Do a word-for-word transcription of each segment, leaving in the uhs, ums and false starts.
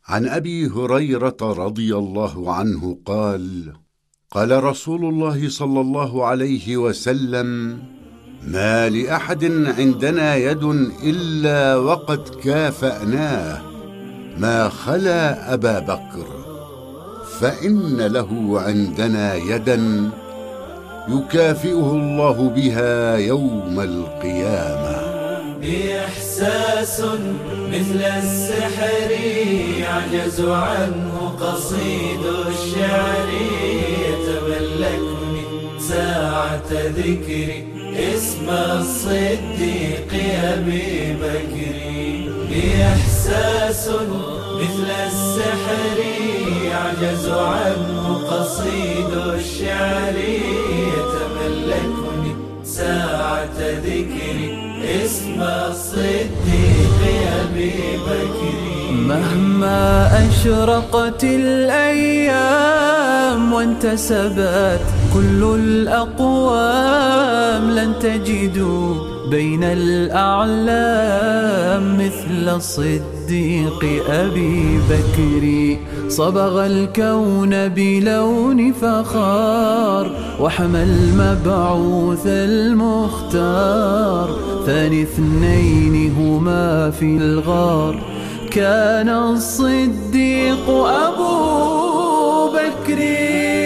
عن أبي هريرة رضي الله عنه قال: قال رسول الله صلى الله عليه وسلم: ما لأحد عندنا يد إلا وقد كافأناه ما خلا أبا بكر، فإن له عندنا يدا يكافئه الله بها يوم القيامة. بإحساس مثل السحر يعجز عنه قصيد الشعر، يتملكني ساعة ذكري اسم الصديق أبي بكر. بإحساس مثل السحر يعجز عنه قصيد الشعر، يتملكني ساعة ذكري اسم الصديق أبي بكر. مهما أشرقت الأيام وانتسبت كل الأقوام، لن تجدوا بين الأعلام مثل الصديق أبي بكر. صبغ الكون بلون فخار وحمى المبعوث المختار، ثاني اثنين هما في الغار كان الصديق أبو بكر.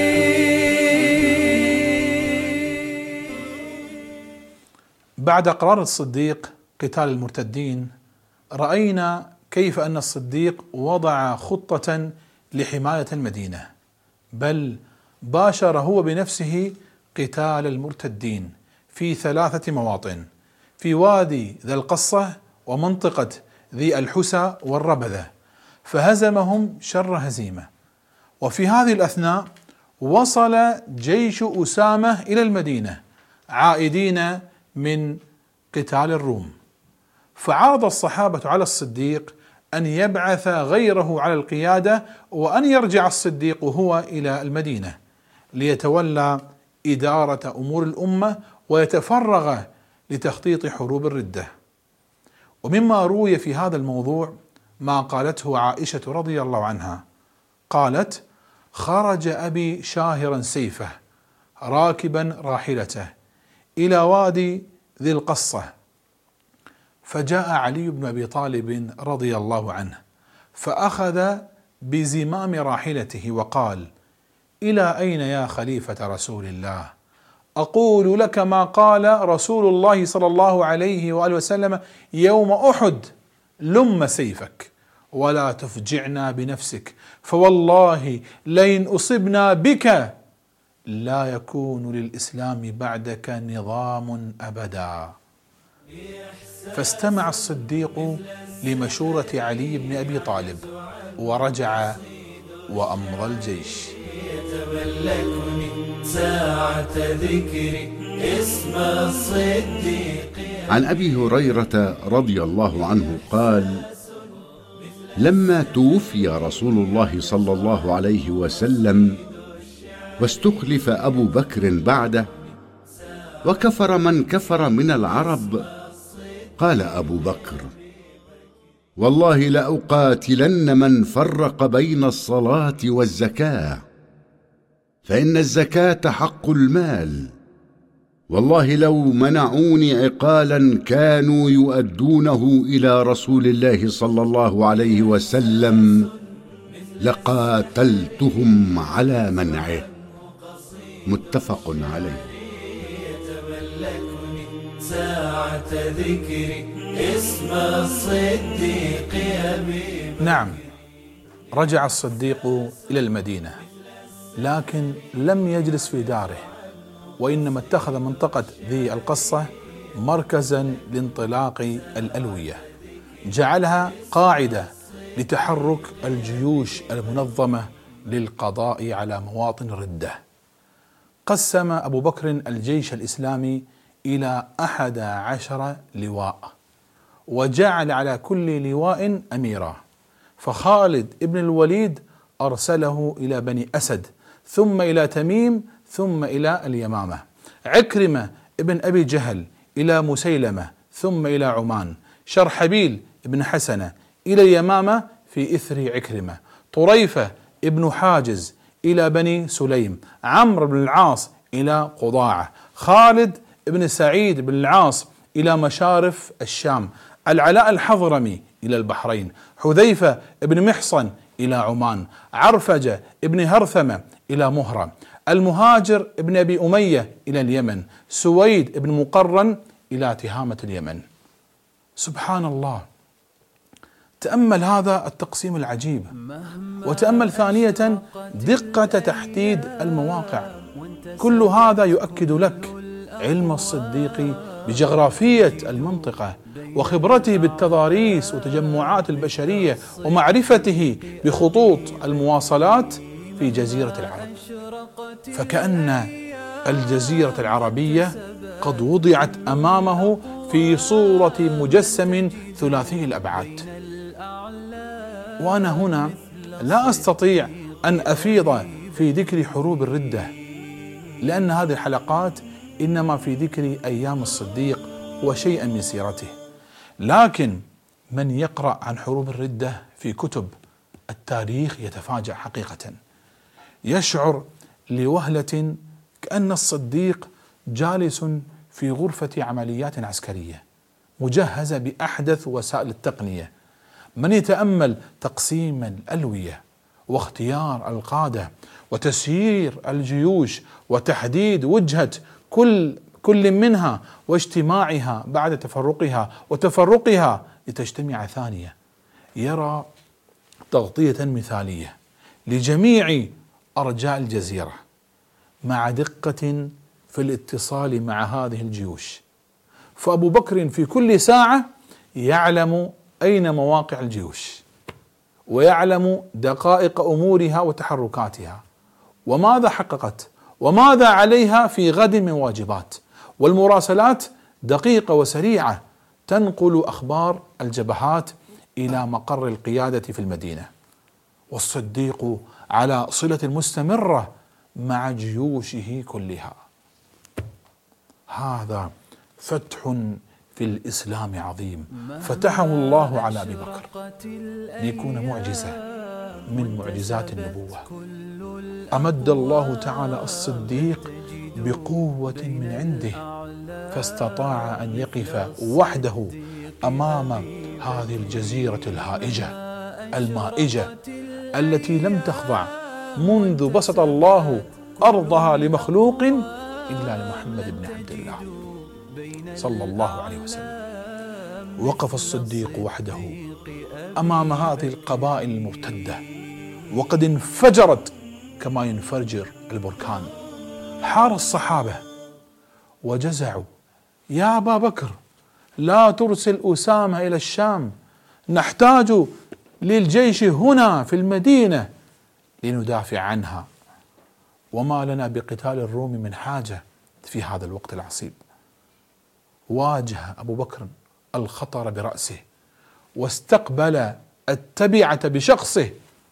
بعد قرار الصديق قتال المرتدين، رأينا كيف أن الصديق وضع خطة لحماية المدينة، بل باشر هو بنفسه قتال المرتدين في ثلاثة مواطن: في وادي ذي القصة ومنطقة ذي الحسى والربذة، فهزمهم شر هزيمة. وفي هذه الأثناء وصل جيش أسامة إلى المدينة عائدين من قتال الروم، فعرض الصحابة على الصديق أن يبعث غيره على القيادة، وأن يرجع الصديق هو إلى المدينة ليتولى إدارة أمور الأمة ويتفرغ لتخطيط حروب الردة. ومما روي في هذا الموضوع ما قالته عائشة رضي الله عنها، قالت: خرج أبي شاهرا سيفه راكبا راحلته إلى وادي ذي القصة، فجاء علي بن أبي طالب رضي الله عنه فأخذ بزمام راحلته وقال: إلى أين يا خليفة رسول الله؟ أقول لك ما قال رسول الله صلى الله عليه وآله وسلم يوم أحد: لم سيفك ولا تفجعنا بنفسك، فوالله لئن أصبنا بك لا يكون للإسلام بعدك نظام أبدا. فاستمع الصديق لمشورة علي بن أبي طالب ورجع وأمضى الجيش. يتملكني ساعة ذكري اسم الصديق. عن أبي هريرة رضي الله عنه قال: لما توفي رسول الله صلى الله عليه وسلم واستخلف أبو بكر بعده وكفر من كفر من العرب، قال أبو بكر: والله لأقاتلن من فرق بين الصلاة والزكاة، فإن الزكاة حق المال، والله لو منعوني عقالا كانوا يؤدونه إلى رسول الله صلى الله عليه وسلم لقاتلتهم على منعه. متفق عليه. يتملكني ساعة ذكري اسم الصديق أبي. نعم، رجع الصديق إلى المدينة، لكن لم يجلس في داره، وإنما اتخذ منطقة ذي القصة مركزا لانطلاق الألوية، جعلها قاعدة لتحرك الجيوش المنظمة للقضاء على مواطن الردة. قسم أبو بكر الجيش الإسلامي إلى أحد عشر لواء، وجعل على كل لواء أميرا، فخالد ابن الوليد أرسله إلى بني أسد، ثم إلى تميم، ثم إلى اليمامة. عكرمة ابن أبي جهل إلى مسيلمة، ثم إلى عمان. شرحبيل ابن حسنة إلى اليمامة، في إثر عكرمة، طريفة ابن حاجز إلى بني سليم، عمرو بن العاص إلى قضاعة، خالد بن سعيد بن العاص إلى مشارف الشام، العلاء الحضرمي إلى البحرين، حذيفة بن محصن إلى عمان، عرفجة بن هرثمة إلى مهرة، المهاجر بن أبي أمية إلى اليمن، سويد بن مقرن إلى تهامة اليمن. سبحان الله، تأمل هذا التقسيم العجيب، وتأمل ثانية دقة تحديد المواقع. كل هذا يؤكد لك علم الصديق بجغرافية المنطقة، وخبرته بالتضاريس وتجمعات البشرية، ومعرفته بخطوط المواصلات في جزيرة العرب. فكأن الجزيرة العربية قد وضعت أمامه في صورة مجسم ثلاثي الأبعاد. وأنا هنا لا أستطيع أن أفيض في ذكر حروب الردة، لأن هذه الحلقات إنما في ذكر أيام الصديق وشيئا من سيرته. لكن من يقرأ عن حروب الردة في كتب التاريخ يتفاجأ حقيقة، يشعر لوهلة كأن الصديق جالس في غرفة عمليات عسكرية مجهزة بأحدث وسائل التقنية. من يتأمل تقسيم الألوية واختيار القادة وتسيير الجيوش وتحديد وجهة كل كل منها واجتماعها بعد تفرقها وتفرقها لتجتمع ثانية، يرى تغطية مثالية لجميع أرجاء الجزيرة مع دقة في الاتصال مع هذه الجيوش. فأبو بكر في كل ساعة يعلم أين مواقع الجيوش، ويعلم دقائق أمورها وتحركاتها، وماذا حققت وماذا عليها في غد من واجبات، والمراسلات دقيقة وسريعة تنقل أخبار الجبهات إلى مقر القيادة في المدينة. والصديق على صلة مستمرة مع جيوشه كلها. هذا فتح في الإسلام عظيم فتحه الله على أبي بكر ليكون معجزة من معجزات النبوة. أمد الله تعالى الصديق بقوة من عنده، فاستطاع أن يقف وحده أمام هذه الجزيرة الهائجة المائجة التي لم تخضع منذ بسط الله أرضها لمخلوق إلا لمحمد بن عبد الله صلى الله عليه وسلم. وقف الصديق وحده أمام هذه القبائل المرتدة وقد انفجرت كما ينفجر البركان. حار الصحابة وجزعوا: يا أبا بكر لا ترسل أسامة إلى الشام، نحتاج للجيش هنا في المدينة لندافع عنها، وما لنا بقتال الروم من حاجة في هذا الوقت العصيب. واجه أبو بكر الخطر برأسه واستقبل التبعة بشخصه.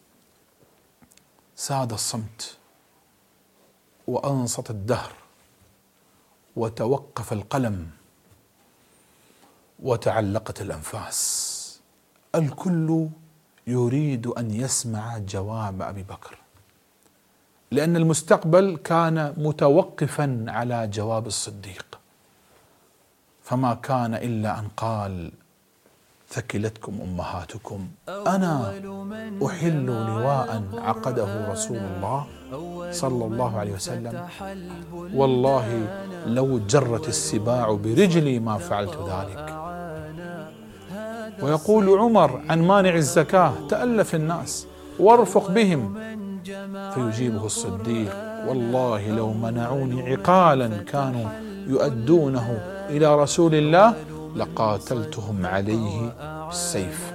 ساد الصمت وأنصت الدهر وتوقف القلم وتعلقت الأنفاس. الكل يريد أن يسمع جواب أبي بكر، لأن المستقبل كان متوقفا على جواب الصديق، فما كان إلا أن قال: ثكلتكم أمهاتكم، أنا أحل لواء عقده رسول الله صلى الله عليه وسلم، والله لو جرت السباع برجلي ما فعلت ذلك. ويقول عمر عن مانع الزكاة: تألف الناس وارفق بهم. فيجيبه الصديق: والله لو منعوني عقالا كانوا يؤدونه إلى رسول الله لقاتلتهم عليه بالسيف.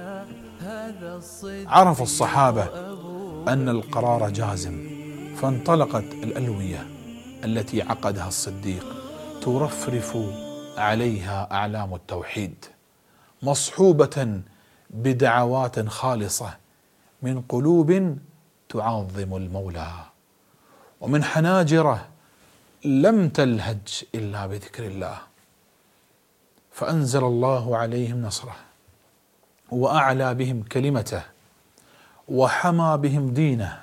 عرف الصحابة أن القرار جازم، فانطلقت الألوية التي عقدها الصديق ترفرف عليها أعلام التوحيد، مصحوبة بدعوات خالصة من قلوب تعظم المولى، ومن حناجر لم تلهج إلا بذكر الله. فأنزل الله عليهم نصره وأعلى بهم كلمته وحمى بهم دينه،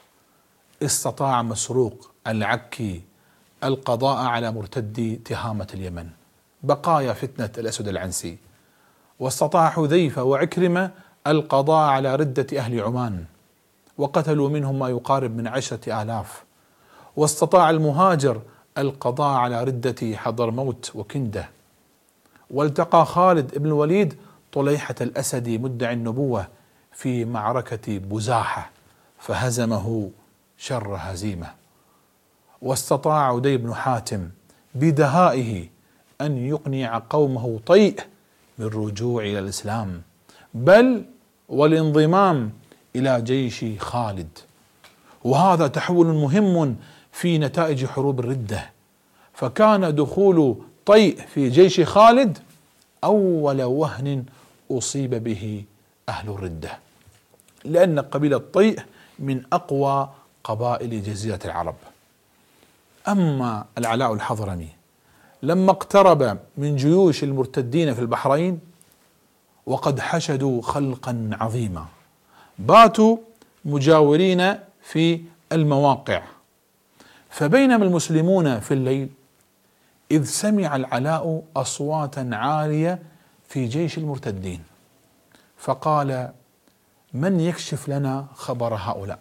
استطاع مسروق العكي القضاء على مرتدي تهامة اليمن بقايا فتنة الأسود العنسي، واستطاع حذيفة وعكرمة القضاء على ردة أهل عمان وقتلوا منهم ما يقارب من عشرة آلاف، واستطاع المهاجر القضاء على ردة حضرموت وكندة، والتقى خالد بن الوليد طليحة الأسدي مدعي النبوة في معركة بزاحة فهزمه شر هزيمة، واستطاع عدي بن حاتم بدهائه أن يقنع قومه طيء بالرجوع إلى الإسلام بل والانضمام إلى جيش خالد. وهذا تحول مهم في نتائج حروب الردة، فكان دخول طيء في جيش خالد أول وهن أصيب به أهل الردة، لأن قبيلة طيء من أقوى قبائل جزيرة العرب. أما العلاء الحضرمي لما اقترب من جيوش المرتدين في البحرين وقد حشدوا خلقا عظيما باتوا مجاورين في المواقع، فبينما المسلمون في الليل إذ سمع العلاء أصواتا عالية في جيش المرتدين، فقال: من يكشف لنا خبر هؤلاء؟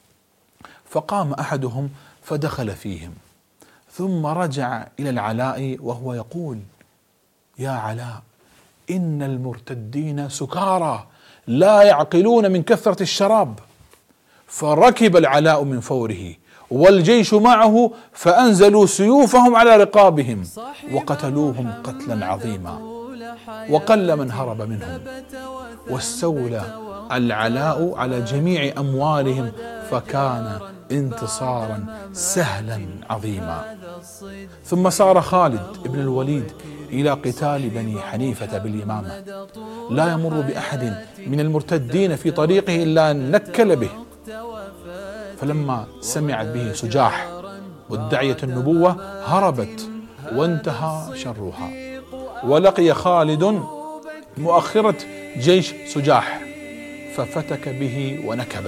فقام أحدهم فدخل فيهم، ثم رجع إلى العلاء وهو يقول: يا علاء، إن المرتدين سكارى لا يعقلون من كثرة الشراب. فركب العلاء من فوره والجيش معه فأنزلوا سيوفهم على رقابهم وقتلوهم قتلا عظيما، وقل من هرب منهم، واستولى العلاء على جميع أموالهم، فكان انتصارا سهلا عظيما. ثم سار خالد بن الوليد إلى قتال بني حنيفة باليمامة، لا يمر بأحد من المرتدين في طريقه إلا نكل به، فلما سمعت به سجاح مدعية النبوة هربت وانتهى شرها، ولقي خالد مؤخرة جيش سجاح ففتك به ونكبه،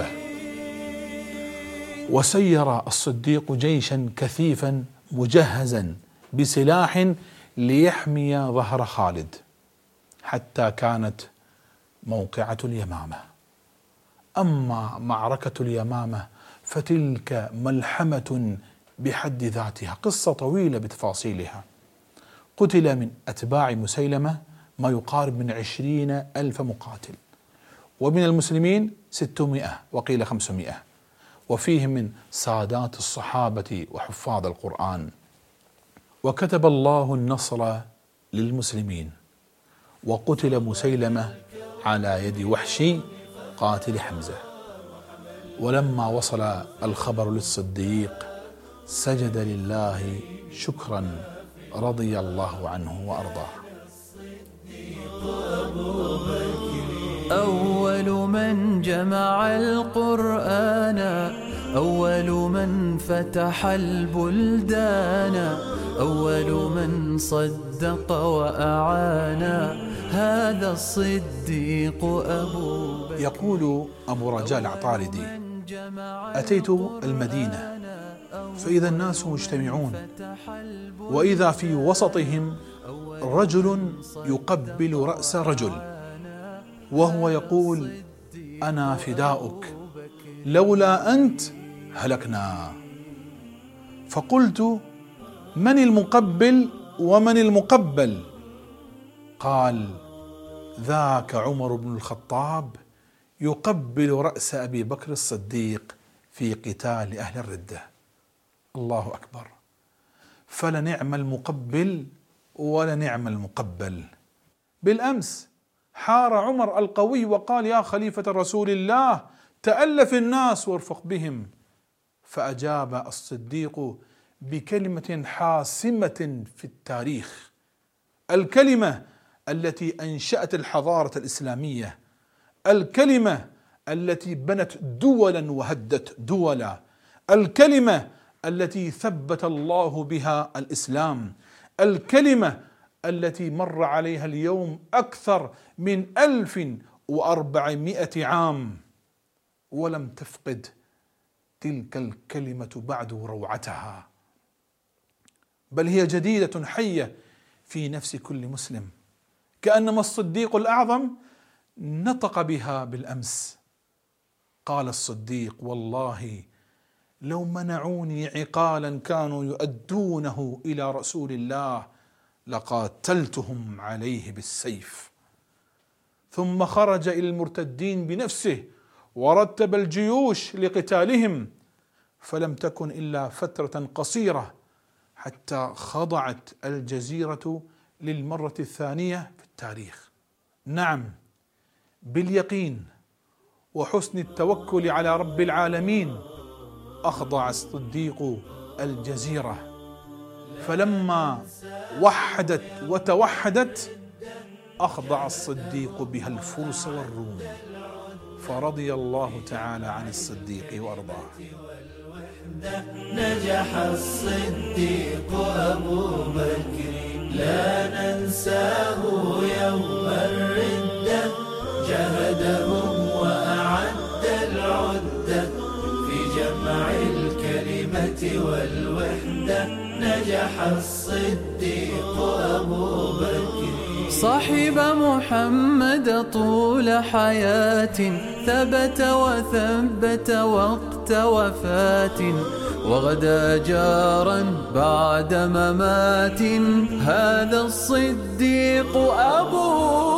وسير الصديق جيشا كثيفا مجهزا بسلاح ليحمي ظهر خالد حتى كانت موقعة اليمامة. أما معركة اليمامة فتلك ملحمة بحد ذاتها، قصة طويلة بتفاصيلها. قتل من أتباع مسيلمة ما يقارب من عشرين ألف مقاتل، ومن المسلمين ستمائة وقيل خمسمائة، وفيهم من سادات الصحابة وحفاظ القرآن. وكتب الله النصر للمسلمين، وقتل مسيلمة على يد وحشي قاتل حمزة. ولما وصل الخبر للصديق سجد لله شكرا رضي الله عنه وأرضاه. أول من جمع القرآن، أول من فتح البلدان، أول من صدق وأعان، هذا الصديق أبو بكر. يقول أبو رجاء العطاردي: أتيت المدينة فإذا الناس مجتمعون، وإذا في وسطهم رجل يقبل رأس رجل وهو يقول: أنا فداؤك، لولا أنت هلكنا. فقلت: من المقبل ومن المقبل؟ قال: ذاك عمر بن الخطاب يقبل رأس أبي بكر الصديق في قتال أهل الردة. الله أكبر، فلنعم المقبل ولنعم المقبل. بالأمس حار عمر القوي وقال: يا خليفة رسول الله، تألف الناس وارفق بهم. فأجاب الصديق بكلمة حاسمة في التاريخ، الكلمة التي أنشأت الحضارة الإسلامية، الكلمة التي بنت دولا وهدت دولا، الكلمة التي ثبت الله بها الإسلام، الكلمة التي مر عليها اليوم أكثر من ألف وأربعمائة عام. ولم تفقد تلك الكلمة بعد روعتها، بل هي جديدة حية في نفس كل مسلم، كأنما الصديق الأعظم نطق بها بالأمس. قال الصديق: والله لو منعوني عقالا كانوا يؤدونه إلى رسول الله لقاتلتهم عليه بالسيف. ثم خرج إلى المرتدين بنفسه ورتب الجيوش لقتالهم، فلم تكن إلا فترة قصيرة حتى خضعت الجزيرة للمرة الثانية في التاريخ. نعم، باليقين وحسن التوكل على رب العالمين أخضع الصديق الجزيرة، فلما وحدت وتوحدت أخضع الصديق بها الفرس والروم، فرضي الله تعالى عن الصديق وأرضاه. نجح الصديق أبو بكر لا ننساه يوم الردة، جهدهم وأعد العدة في جمع الكلمة والوحدة. نجح الصديق أبو بكر صاحب محمد طول حياة، ثبت وثبت وقت وفاة، وغدا جارا بعد ممات. هذا الصديق أبو